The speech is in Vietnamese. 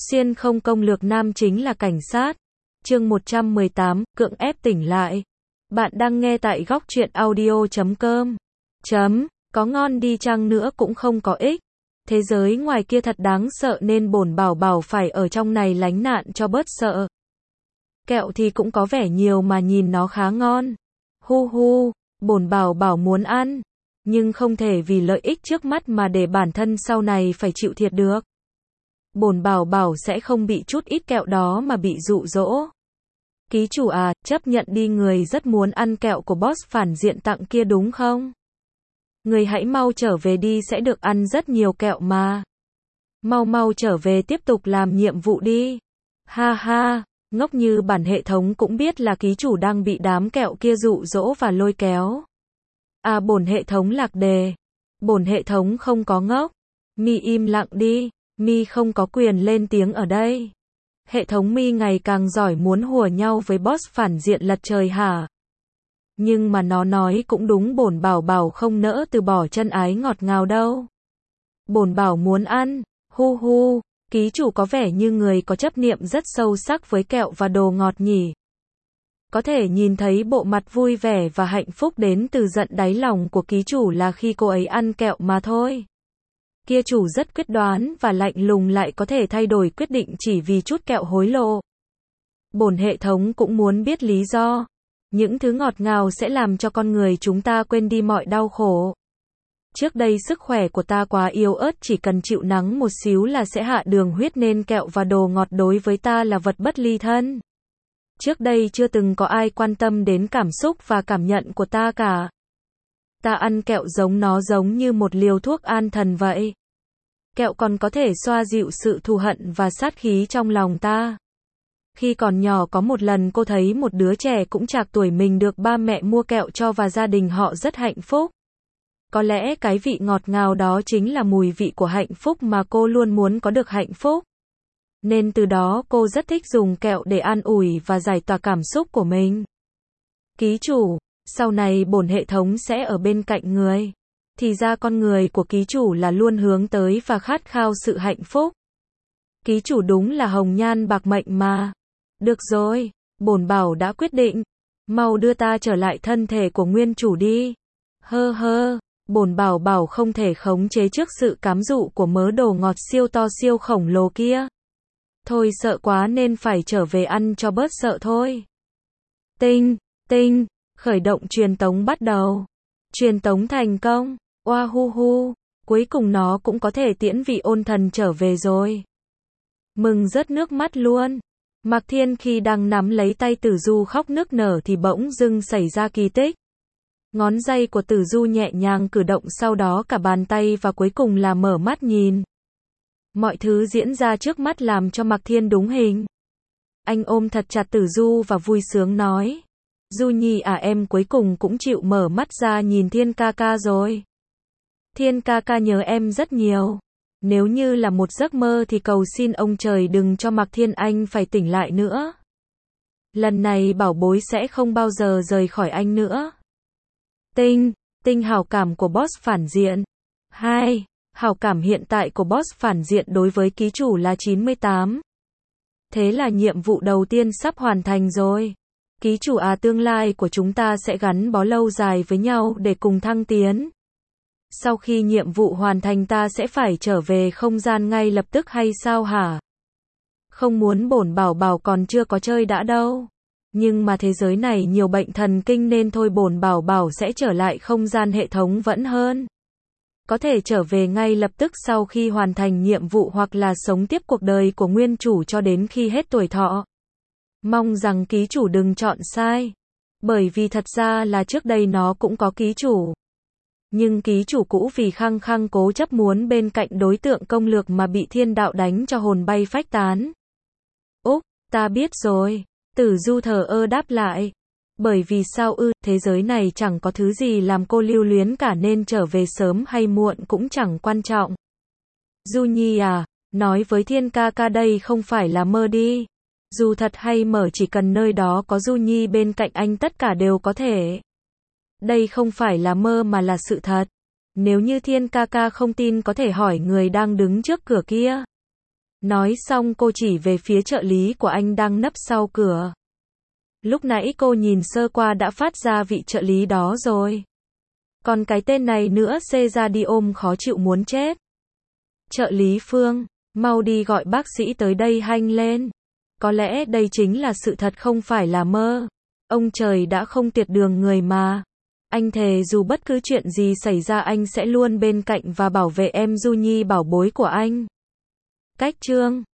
Xuyên không công lược nam chính là cảnh sát. Chương 118, cưỡng ép tỉnh lại. Bạn đang nghe tại góc truyện audio.com. Có ngon đi chăng nữa cũng không có ích. Thế giới ngoài kia thật đáng sợ nên bổn bảo bảo phải ở trong này lánh nạn cho bớt sợ. Kẹo thì cũng có vẻ nhiều mà nhìn nó khá ngon. Hu hu, bổn bảo bảo muốn ăn. Nhưng không thể vì lợi ích trước mắt mà để bản thân sau này phải chịu thiệt được. Bổn bảo bảo sẽ không bị chút ít kẹo đó mà bị dụ dỗ. Ký chủ à, chấp nhận đi, người rất muốn ăn kẹo của boss phản diện tặng kia đúng không? Người hãy mau trở về đi, sẽ được ăn rất nhiều kẹo mà. Mau mau trở về tiếp tục làm nhiệm vụ đi. Ha ha, ngốc như bản hệ thống cũng biết là ký chủ đang bị đám kẹo kia dụ dỗ và lôi kéo. À, bổn hệ thống lạc đề. Bổn hệ thống không có ngốc. Mi im lặng đi, Mi không có quyền lên tiếng ở đây. Hệ thống Mi ngày càng giỏi, muốn hùa nhau với boss phản diện lật trời hả? Nhưng mà nó nói cũng đúng, bổn bảo bảo không nỡ từ bỏ chân ái ngọt ngào đâu. Bổn bảo muốn ăn, hu hu, ký chủ có vẻ như người có chấp niệm rất sâu sắc với kẹo và đồ ngọt nhỉ. Có thể nhìn thấy bộ mặt vui vẻ và hạnh phúc đến từ tận đáy lòng của ký chủ là khi cô ấy ăn kẹo mà thôi. Kia chủ rất quyết đoán và lạnh lùng, lại có thể thay đổi quyết định chỉ vì chút kẹo hối lộ. Bổn hệ thống cũng muốn biết lý do. Những thứ ngọt ngào sẽ làm cho con người chúng ta quên đi mọi đau khổ. Trước đây sức khỏe của ta quá yếu ớt, chỉ cần chịu nắng một xíu là sẽ hạ đường huyết, nên kẹo và đồ ngọt đối với ta là vật bất ly thân. Trước đây chưa từng có ai quan tâm đến cảm xúc và cảm nhận của ta cả. Ta ăn kẹo giống nó giống như một liều thuốc an thần vậy. Kẹo còn có thể xoa dịu sự thù hận và sát khí trong lòng ta. Khi còn nhỏ có một lần cô thấy một đứa trẻ cũng trạc tuổi mình được ba mẹ mua kẹo cho và gia đình họ rất hạnh phúc. Có lẽ cái vị ngọt ngào đó chính là mùi vị của hạnh phúc mà cô luôn muốn có được hạnh phúc. Nên từ đó cô rất thích dùng kẹo để an ủi và giải tỏa cảm xúc của mình. Ký chủ, sau này bổn hệ thống sẽ ở bên cạnh người. Thì ra con người của ký chủ là luôn hướng tới và khát khao sự hạnh phúc. Ký chủ đúng là hồng nhan bạc mệnh mà. Được rồi, bổn bảo đã quyết định. Mau đưa ta trở lại thân thể của nguyên chủ đi. Hơ hơ, bổn bảo bảo không thể khống chế trước sự cám dụ của mớ đồ ngọt siêu to siêu khổng lồ kia. Thôi sợ quá nên phải trở về ăn cho bớt sợ thôi. Tinh, khởi động truyền tống bắt đầu. Truyền tống thành công. Oa hu hu, cuối cùng nó cũng có thể tiễn vị ôn thần trở về rồi. Mừng rớt nước mắt luôn. Mạc Thiên khi đang nắm lấy tay Tử Du khóc nức nở thì bỗng dưng xảy ra kỳ tích. Ngón tay của Tử Du nhẹ nhàng cử động, sau đó cả bàn tay và cuối cùng là mở mắt nhìn. Mọi thứ diễn ra trước mắt làm cho Mạc Thiên đúng hình. Anh ôm thật chặt Tử Du và vui sướng nói. Du Nhi à, em cuối cùng cũng chịu mở mắt ra nhìn Thiên ca ca rồi. Thiên ca ca nhớ em rất nhiều. Nếu như là một giấc mơ thì cầu xin ông trời đừng cho Mạc Thiên anh phải tỉnh lại nữa. Lần này bảo bối sẽ không bao giờ rời khỏi anh nữa. Tinh hảo cảm của boss phản diện. 2. Hảo cảm hiện tại của boss phản diện đối với ký chủ là 98. Thế là nhiệm vụ đầu tiên sắp hoàn thành rồi. Ký chủ à, tương lai của chúng ta sẽ gắn bó lâu dài với nhau để cùng thăng tiến. Sau khi nhiệm vụ hoàn thành ta sẽ phải trở về không gian ngay lập tức hay sao hả? Không muốn, bổn bảo bảo còn chưa có chơi đã đâu. Nhưng mà thế giới này nhiều bệnh thần kinh nên thôi, bổn bảo bảo sẽ trở lại không gian hệ thống vẫn hơn. Có thể trở về ngay lập tức sau khi hoàn thành nhiệm vụ, hoặc là sống tiếp cuộc đời của nguyên chủ cho đến khi hết tuổi thọ. Mong rằng ký chủ đừng chọn sai. Bởi vì thật ra là trước đây nó cũng có ký chủ. Nhưng ký chủ cũ vì khăng khăng cố chấp muốn bên cạnh đối tượng công lược mà bị thiên đạo đánh cho hồn bay phách tán. Úc, ta biết rồi. Tử Du thờ ơ đáp lại. Bởi vì sao ư, thế giới này chẳng có thứ gì làm cô lưu luyến cả nên trở về sớm hay muộn cũng chẳng quan trọng. Du Nhi à, nói với Thiên ca ca đây không phải là mơ đi. Dù thật hay mơ, chỉ cần nơi đó có Du Nhi bên cạnh anh tất cả đều có thể. Đây không phải là mơ mà là sự thật. Nếu như Thiên ca ca không tin có thể hỏi người đang đứng trước cửa kia. Nói xong cô chỉ về phía trợ lý của anh đang nấp sau cửa. Lúc nãy cô nhìn sơ qua đã phát ra vị trợ lý đó rồi. Còn cái tên này nữa xê ra đi ôm khó chịu muốn chết. Trợ lý Phương, mau đi gọi bác sĩ tới đây hanh lên. Có lẽ đây chính là sự thật không phải là mơ. Ông trời đã không tiệt đường người mà. Anh thề dù bất cứ chuyện gì xảy ra anh sẽ luôn bên cạnh và bảo vệ em Du Nhi bảo bối của anh. Cách chương